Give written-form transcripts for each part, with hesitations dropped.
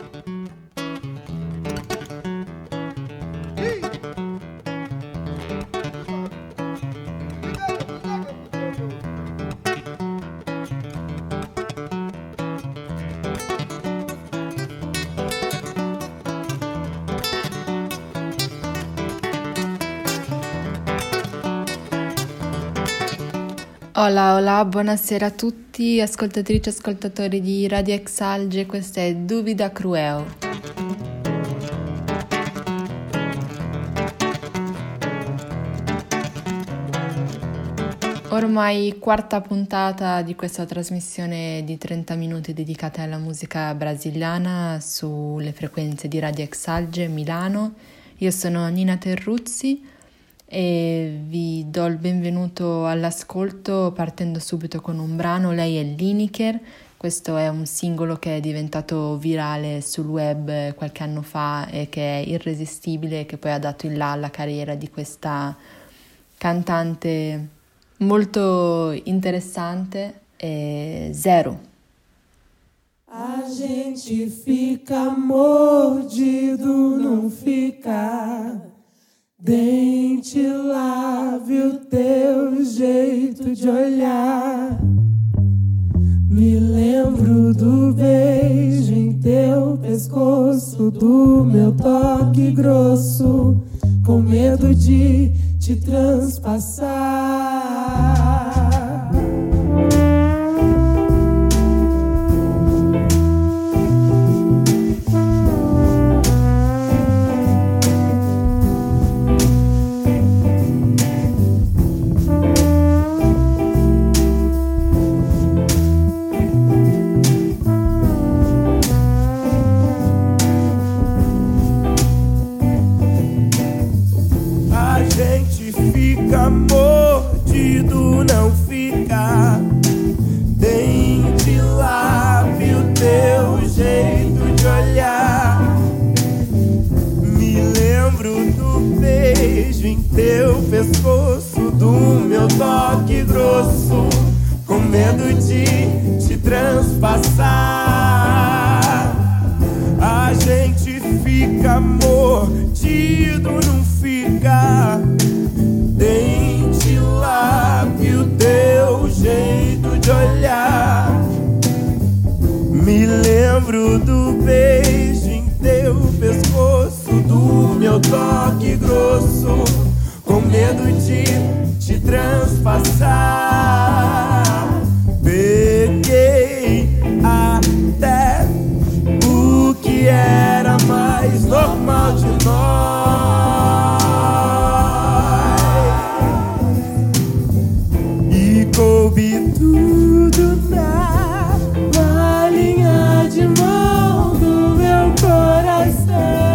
Hola, hola, buonasera a tutti, ascoltatrici e ascoltatori di Radio Exalge, questa è Duvida Cruel. Ormai quarta puntata di questa trasmissione di 30 minuti dedicata alla musica brasiliana sulle frequenze di Radio Exalge Milano. Io sono Nina Terruzzi e vi do il benvenuto all'ascolto partendo subito con un brano. Lei è Lineker. Questo è un singolo che è diventato virale sul web qualche anno fa e che è irresistibile, che poi ha dato il là alla carriera di questa cantante molto interessante. Zero. A gente fica mordido, não fica. Dente, lábio, teu jeito de olhar. Me lembro do beijo em teu pescoço, do meu toque grosso, com medo de te transpassar. Fica mordido, não fica. Dente, lábio, teu jeito de olhar. Me lembro do beijo em teu pescoço, do meu toque grosso, com medo de te transpassar. A gente fica mordido, não fica. Dente, lábio, teu jeito de olhar. Me lembro do beijo em teu pescoço, do meu toque grosso, com medo de te transpassar. Peguei até o que era mais normal de nós. Coube tudo na linha de mão do meu coração.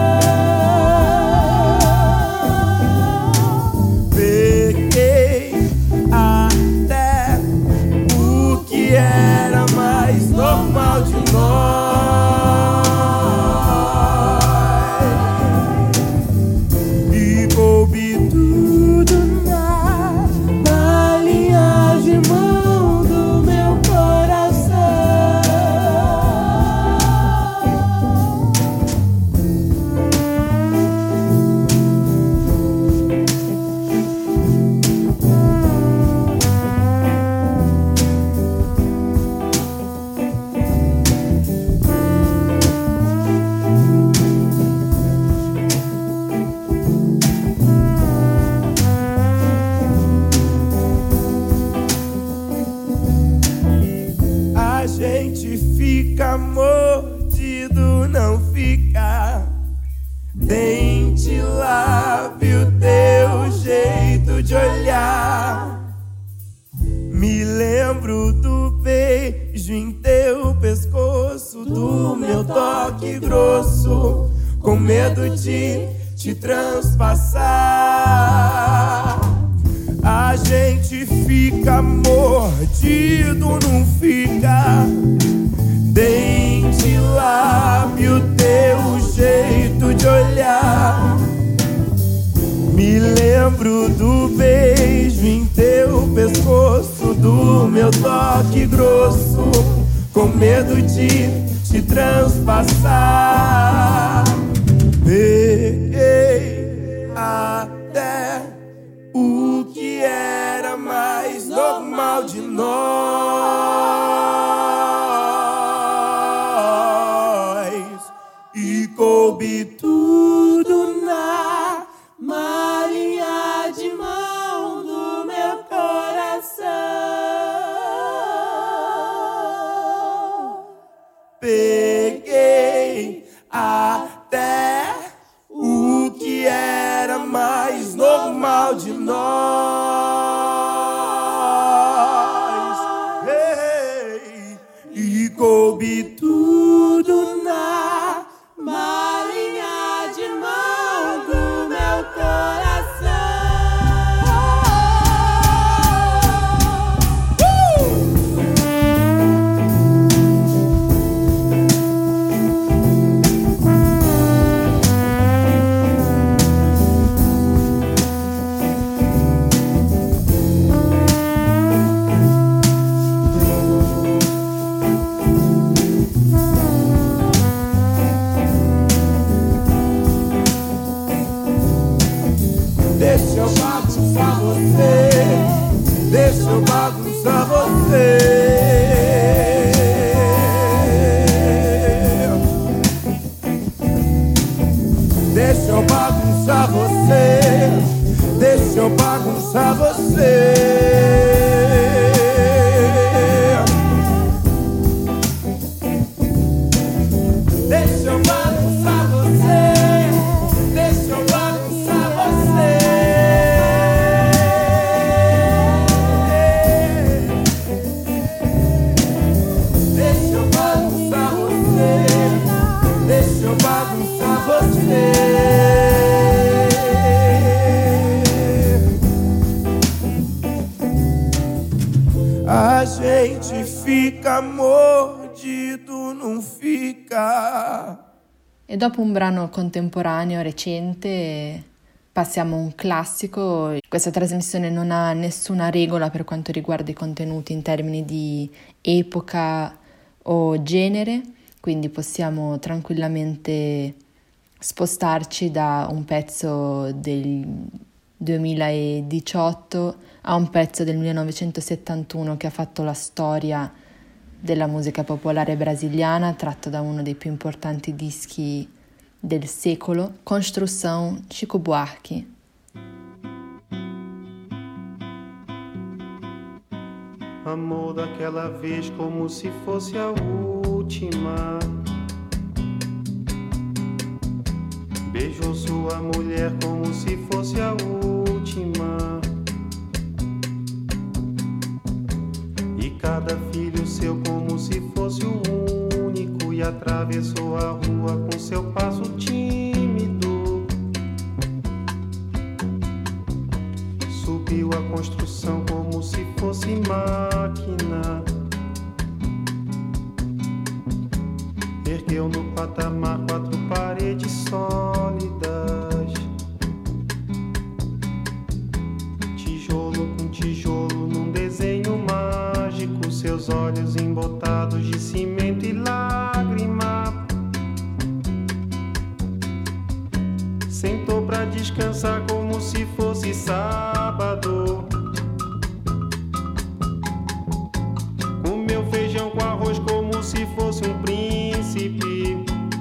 Peguei até o que era mais normal de nós. E coube tudo na linha de mão do meu coração. A gente fica mordido, não fica. Dente, lábio, teu jeito de olhar. Me lembro do beijo em teu pescoço, do meu toque grosso, com medo de te transpassar. A gente fica mordido, não fica. Dente, lábio, teu jeito de olhar. Me lembro do beijo em teu pescoço, do meu toque grosso, com medo de te transpassar. coube tudo na malinha de mão do meu coração. Peguei até o que era mais normal de nós, hey, e coube tudo na malinha de mão do meu coração. Deixa eu bagunçar você, deixa eu bagunçar você. Deixa eu bagunçar você, deixa eu bagunçar você. Deixa eu bagunçar você, deixa eu bagunçar você. Deixa eu bagunçar você, deixa eu bagunçar você. A gente fica mordido, non fica. E dopo un brano contemporaneo, recente, passiamo a un classico. Questa trasmissione non ha nessuna regola per quanto riguarda i contenuti in termini di epoca o genere, quindi possiamo tranquillamente spostarci da un pezzo del 2018 a un pezzo del 1971 che ha fatto la storia della musica popolare brasiliana, tratto da uno dei più importanti dischi del secolo, Construção, Chico Buarque. Amor daquela vez como se fosse a última. Beijou sua mulher como se fosse a última. E cada filho seu como se fosse o único. E atravessou a rua com seu passo tímido. Subiu a construção como se fosse máquina. Ergueu no patamar 4 paredes sólidas. Tijolo com tijolo num desenho mágico. Seus olhos embotados de cimento e lágrima. Sentou pra descansar como se fosse sábado. Comeu feijão com arroz como se fosse um príncipe.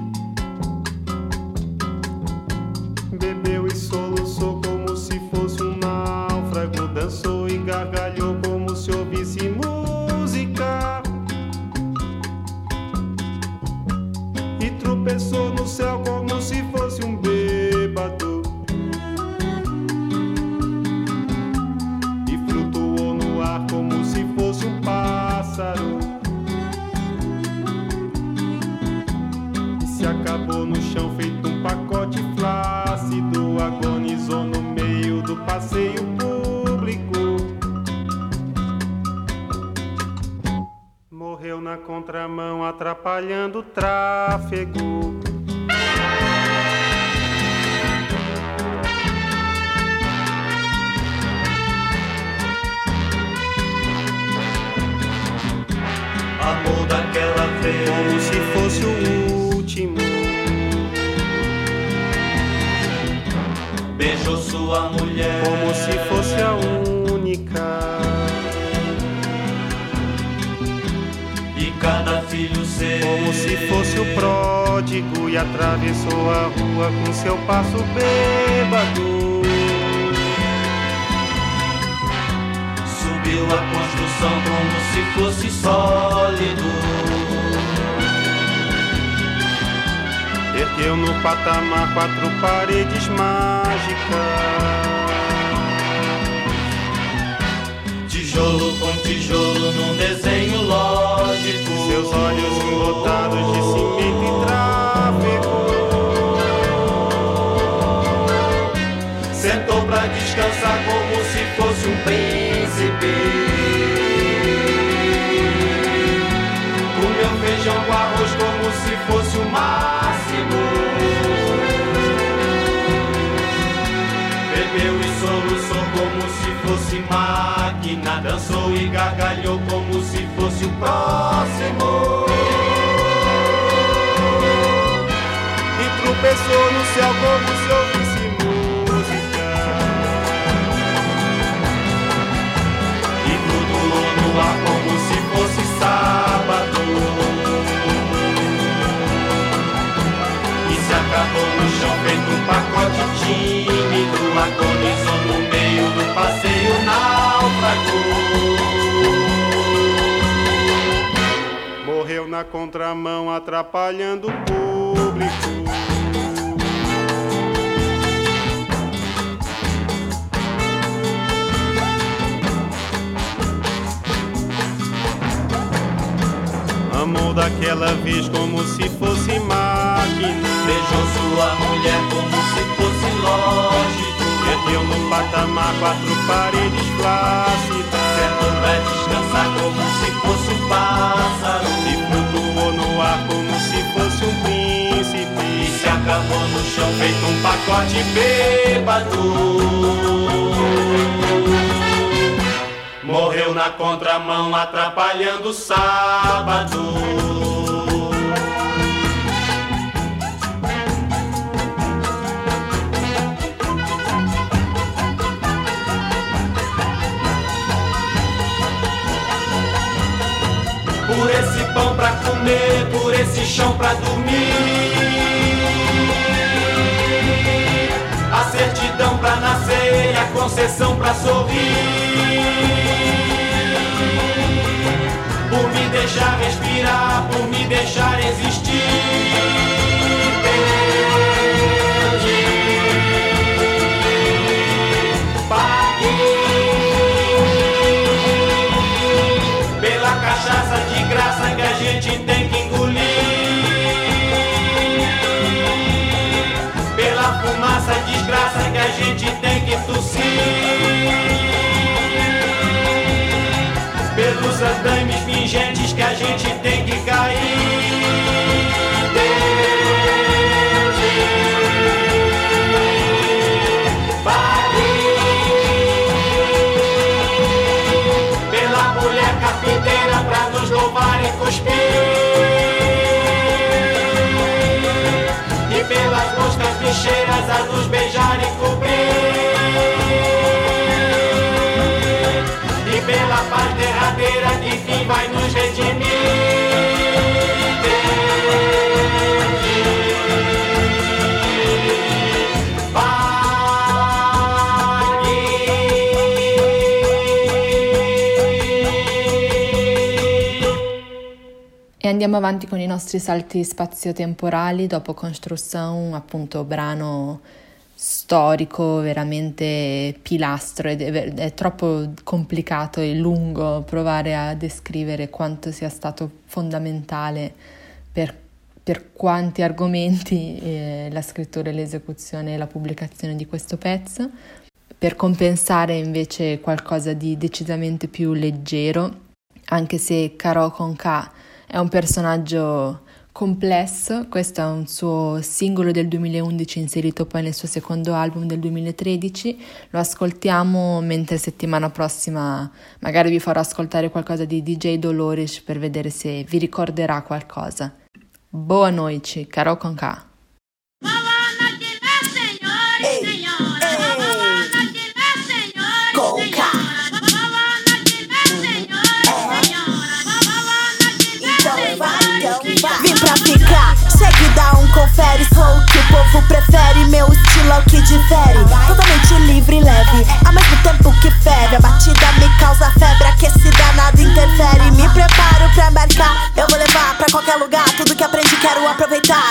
Bebeu e soluçou como se fosse um náufrago. Dançou e gargalhou como se ouvisse música. E tropeçou no céu como se fosse um bêbado. E flutuou no ar como se fosse um pássaro. E se acabou no chão feito um pacote flácido. Agonizou no meio do passeio público. Morreu na contramão atrapalhando o tráfego. Amor daquela vez Como se fosse o último. beijou sua mulher Como se fosse a única. e cada filho seu Como se fosse o próximo. pródigo e atravessou a rua com seu passo bêbado. Subiu a construção como se fosse sólido. Ergueu no patamar 4 paredes mágicas. Tijolo com tijolo num desenho lógico. Seus olhos embotados de cimento e tráfego. Sentou pra descansar como se fosse um príncipe. Comeu feijão com arroz como se fosse o máximo. Bebeu e soluçou como se fosse máquina. Dançou e gargalhou como se fosse o próximo. E tropeçou no céu como se ouvisse música. E flutuou no ar como se fosse sábado. E se acabou no chão feito um pacote tímido. Agonizou no meio do passeio náufrago. Morreu na contramão atrapalhando o público. Amou daquela vez como se fosse máquina. Beijou sua mulher como se fosse lógico. Ergueu no patamar 4 paredes flácidas. Sentou pra descansar como se fosse um pássaro. E flutuou no ar como se fosse um príncipe. E se acabou no chão feito um pacote bêbado. Morreu na contramão atrapalhando o sábado. Por esse pão pra comer, por esse chão pra dormir. A certidão pra nascer e a concessão pra sorrir. Por me deixar respirar, por me deixar existir. Pela cachaça de graça que a gente tem que engolir. Pela fumaça desgraça que a gente tem que tossir. Pelos andames pingentes que a gente tem que cair. Pela mulher carpinteira pra nos louvar e cuspir. E pelas moscas bicheiras a nos beijar e cobrir. E pela paz derradeira que fim vai nos redimir. E andiamo avanti con i nostri salti spazio-temporali dopo Construção, appunto brano storico, veramente pilastro, ed è troppo complicato e lungo provare a descrivere quanto sia stato fondamentale per quanti argomenti la scrittura e l'esecuzione e la pubblicazione di questo pezzo. Per compensare invece qualcosa di decisamente più leggero, anche se Carò con K è un personaggio complesso. Questo è un suo singolo del 2011 inserito poi nel suo secondo album del 2013. Lo ascoltiamo, mentre settimana prossima magari vi farò ascoltare qualcosa di DJ Dolores per vedere se vi ricorderà qualcosa. Boa noite, Carò con K. Vim pra ficar, seguida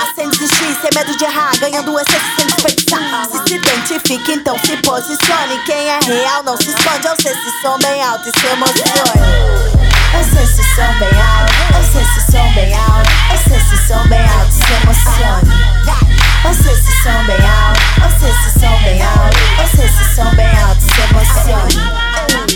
começar sem desistir, sem medo de errar, ganhando essência sem desperdiçar. Se identifique, então se posicione. Quem é real não se esconde. Eu sei se som bem alto e se emocione. Eu sei se som bem alto, eu sei se som bem alto, eu sei se som bem alto e se emocione. Eu sei se som bem alto, eu sei se som bem alto, eu sei se som bem alto e se emocione.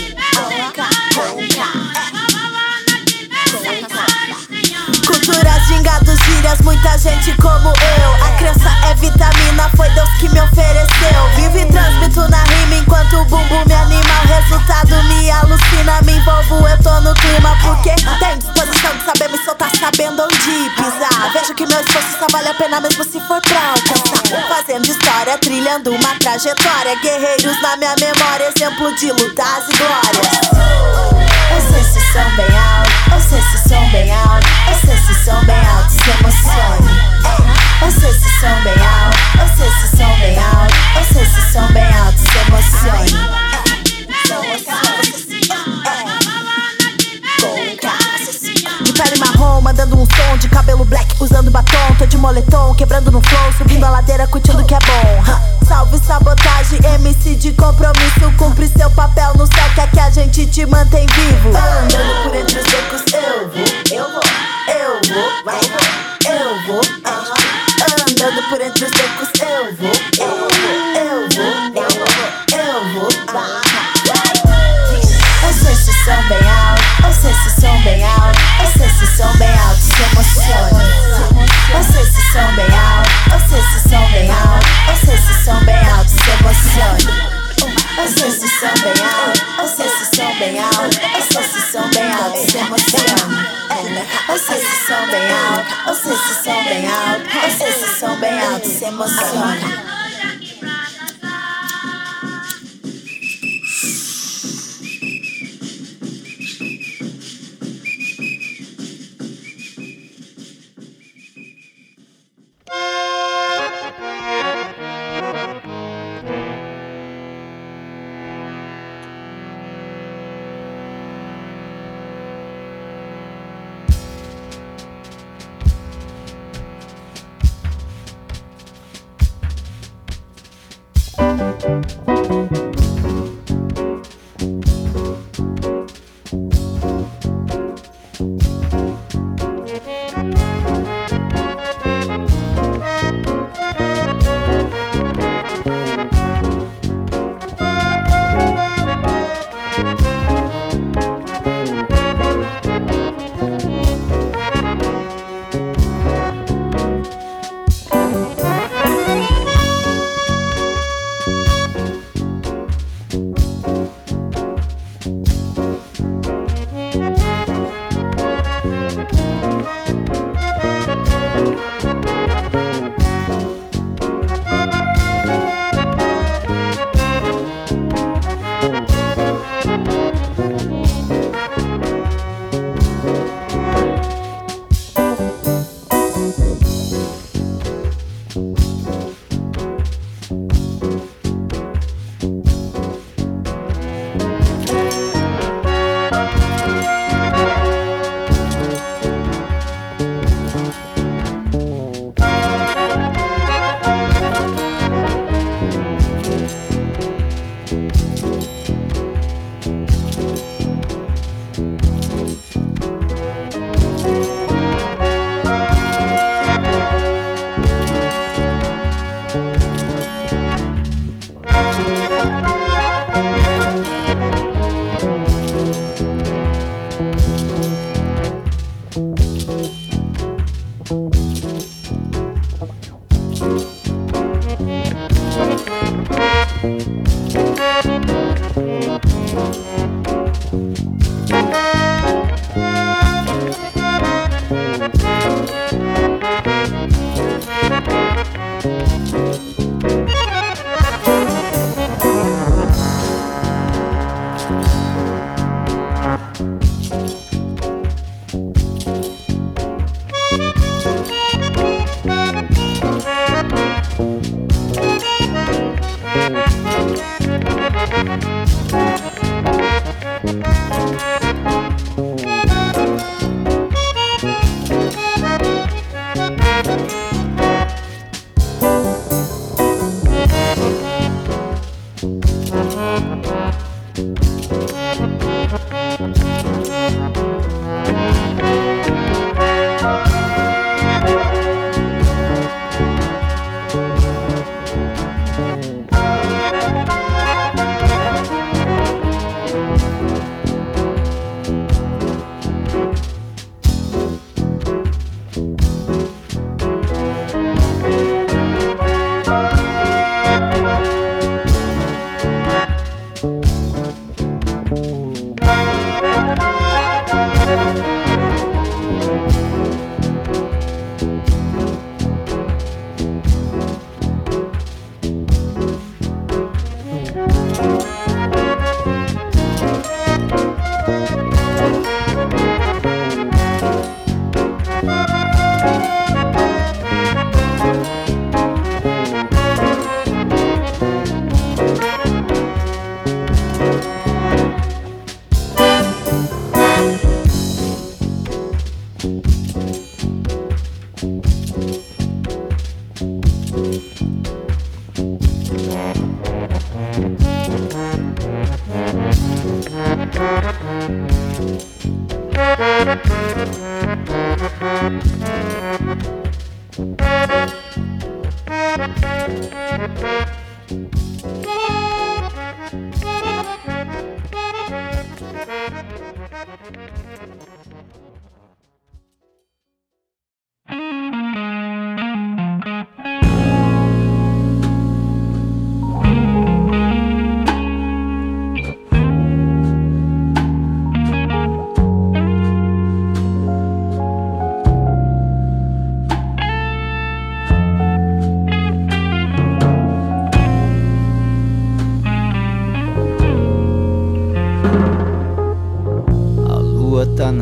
Culturas, gingados, gírias, muita gente como eu. A criança é vitamina, foi Deus que me ofereceu. Vivo e transmito na rima enquanto o bumbum me anima. O resultado me alucina, me envolvo, eu tô no clima. Porque tem disposição de saber me soltar, sabendo onde pisar. Vejo que meu esforço só vale a pena mesmo se for pra alcançar. Fazendo história, trilhando uma trajetória. Guerreiros na minha memória, exemplo de lutas e glórias. Eu sei se som bem alto, eu sei se som bem alto, eu sei se som bem alto, se emocione. Eu sei se som bem alto, eu sei se som bem alto, eu sei se som bem alto, se emocione. De pele marrom, mandando um som, de cabelo black, usando batom. Tô de moletom, quebrando no flow, subindo a ladeira, curtindo que é bom. Salve sabotagem, MC de compromisso. Cumpre seu papel no céu, que aqui a gente te mantém vivo. Andando por entre os becos, eu vou. Andando por entre os becos, eu vou. Eu sei se som bem alto, eu sei se som bem alto, eu sei se som bem alto, se emocione. Eu sei se som bem alto, eu sei se som bem alto, eu sei se som bem alto, se emocione. Eu sei se som bem alto, eu sei se som bem alto, eu sei se som bem alto, se emocione. Eu sei se som bem alto, eu sei se som bem alto, eu sei se som bem alto, se emocione.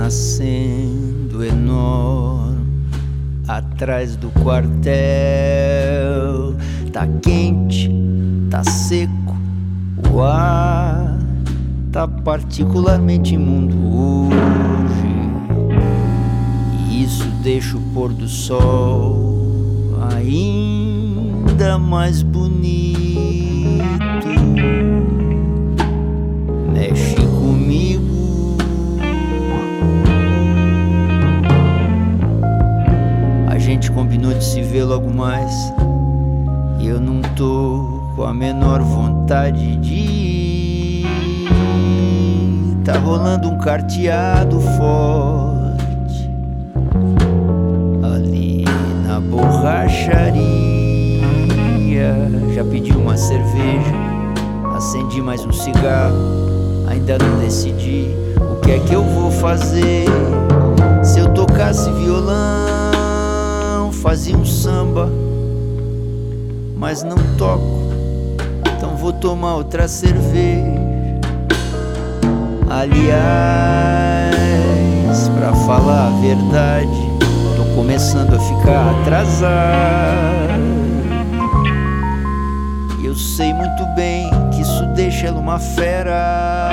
nascendo enorme atrás do quartel. Tá quente, tá seco, o ar tá particularmente imundo hoje. E isso deixa o pôr do sol ainda mais bonito. Mexe comigo. A gente combinou de se ver logo mais e eu não tô com a menor vontade de ir. Tá rolando um carteado forte ali na borracharia. Já pedi uma cerveja, acendi mais um cigarro. Ainda não decidi o que é que eu vou fazer. Se eu tocasse violão, fazia um samba, mas não toco, então vou tomar outra cerveja. Aliás, pra falar a verdade, tô começando a ficar atrasado. E eu sei muito bem que isso deixa ela uma fera.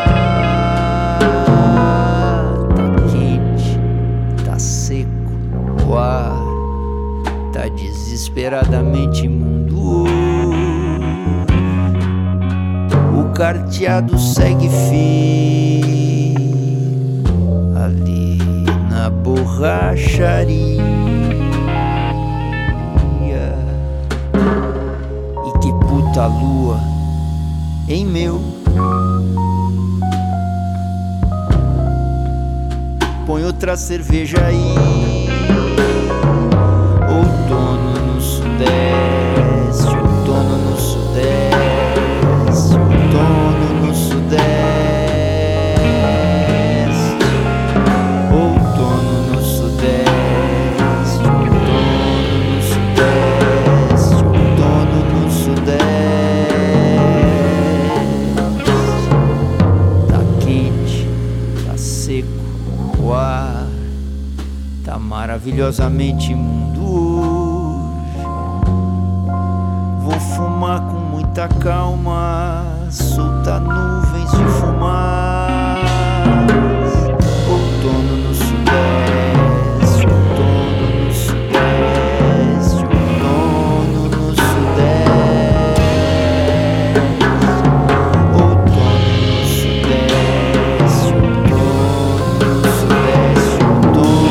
Tá quente, tá seco, o ar tá desesperadamente imundo. O carteado segue firme ali na borracharia. E que puta lua, hein, meu? Põe outra cerveja aí. Outono no sudeste, outono no sudeste, outono no sudeste, outono no sudeste, outono no sudeste, outono no sudeste. Tá quente, tá seco, o ar tá maravilhosamente imundo hoje. Vou fumar com muita calma, soltar nuvens de fumaça. Outono no sudeste, outono no sudeste, outono no sudeste, outono no sudeste, outono no sudeste, outono.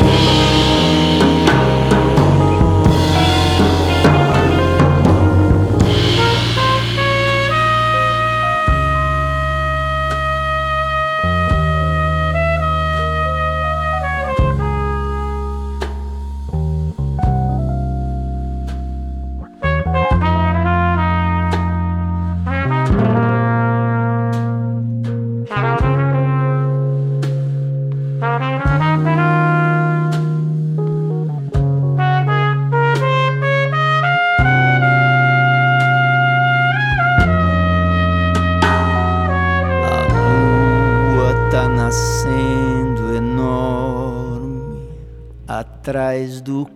Tá nascendo enorme atrás do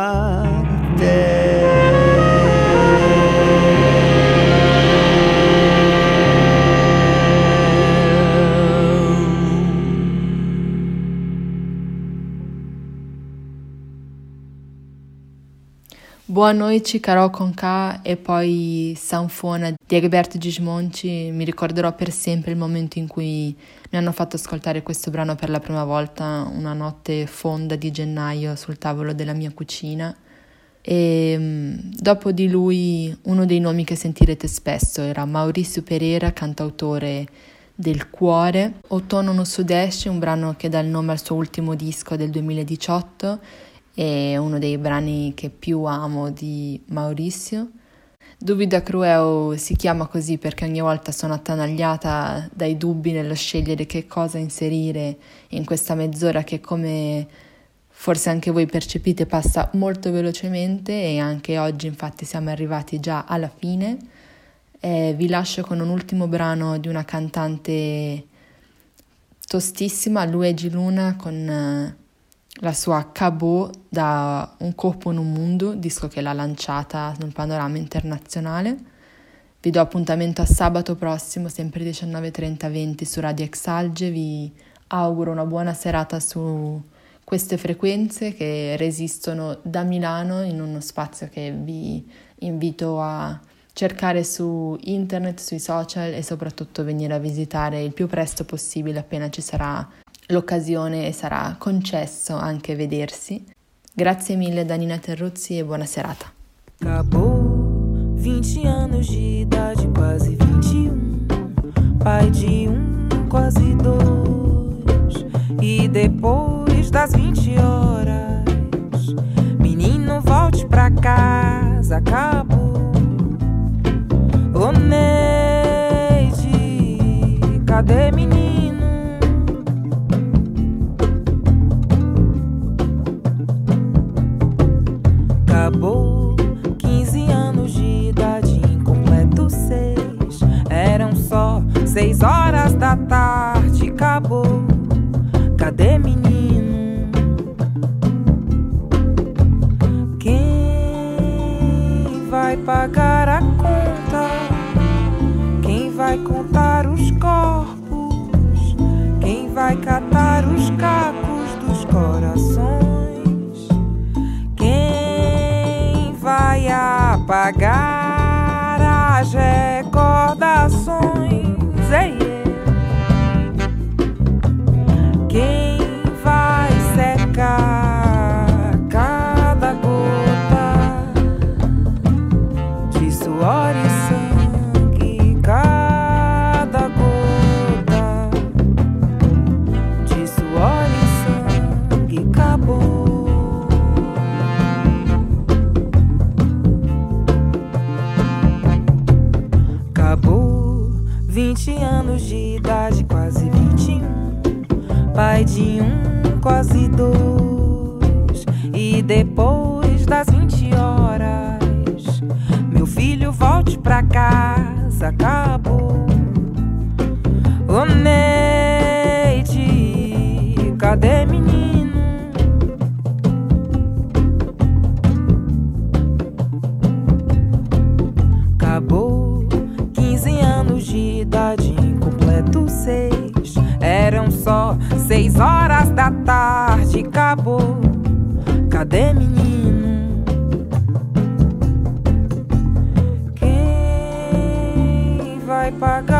quartel. Boa noite, Carol Conká e poi Sanfona di Egberto Gismonti. Mi ricorderò per sempre il momento in cui mi hanno fatto ascoltare questo brano per la prima volta, una notte fonda di gennaio sul tavolo della mia cucina. E dopo di lui uno dei nomi che sentirete spesso era Maurício Pereira, cantautore del Cuore. Outono no Sudeste, un brano che dà il nome al suo ultimo disco del 2018, è uno dei brani che più amo di Maurício. Dubida Cruel si chiama così perché ogni volta sono attanagliata dai dubbi nello scegliere che cosa inserire in questa mezz'ora che, come forse anche voi percepite, passa molto velocemente, e anche oggi infatti siamo arrivati già alla fine. Vi lascio con un ultimo brano di una cantante tostissima, Luigi Luna con la sua Cabot da Un corpo in un mondo, disco che l'ha lanciata nel panorama internazionale. Vi do appuntamento a sabato prossimo, sempre 19:30-20 su Radio Exalge. Vi auguro una buona serata su queste frequenze che resistono da Milano, in uno spazio che vi invito a cercare su internet, sui social e soprattutto venire a visitare il più presto possibile appena ci sarà l'occasione e sarà concesso anche vedersi. Grazie mille da Nina Terruzzi e buona serata. Acabou 20 anos de idade, quase 21, pai de quase 2, e depois das 20 horas, menino volte pra casa, acabou. Ô Neide, cadê menino? Acabou 15 anos de idade, incompleto 6. Eram só 6 horas da tarde, acabou. Cadê menino? Quem vai pagar a conta? Quem vai contar os corpos? Quem vai catar os cacos dos corações? Vai apagar as recordações. Quem vai secar cada gota de suor e sangue? Cada gota de suor e sangue acabou. Acabou 20 anos de idade, quase 21, pai de quase 2, e depois das 20 horas, meu filho volte pra casa, acabou. Ô Neide, cadê menino? Acabou 15 anos de idade, incompleto 6. Eram só 6 horas da tarde, acabou. Cadê menino? Quem vai pagar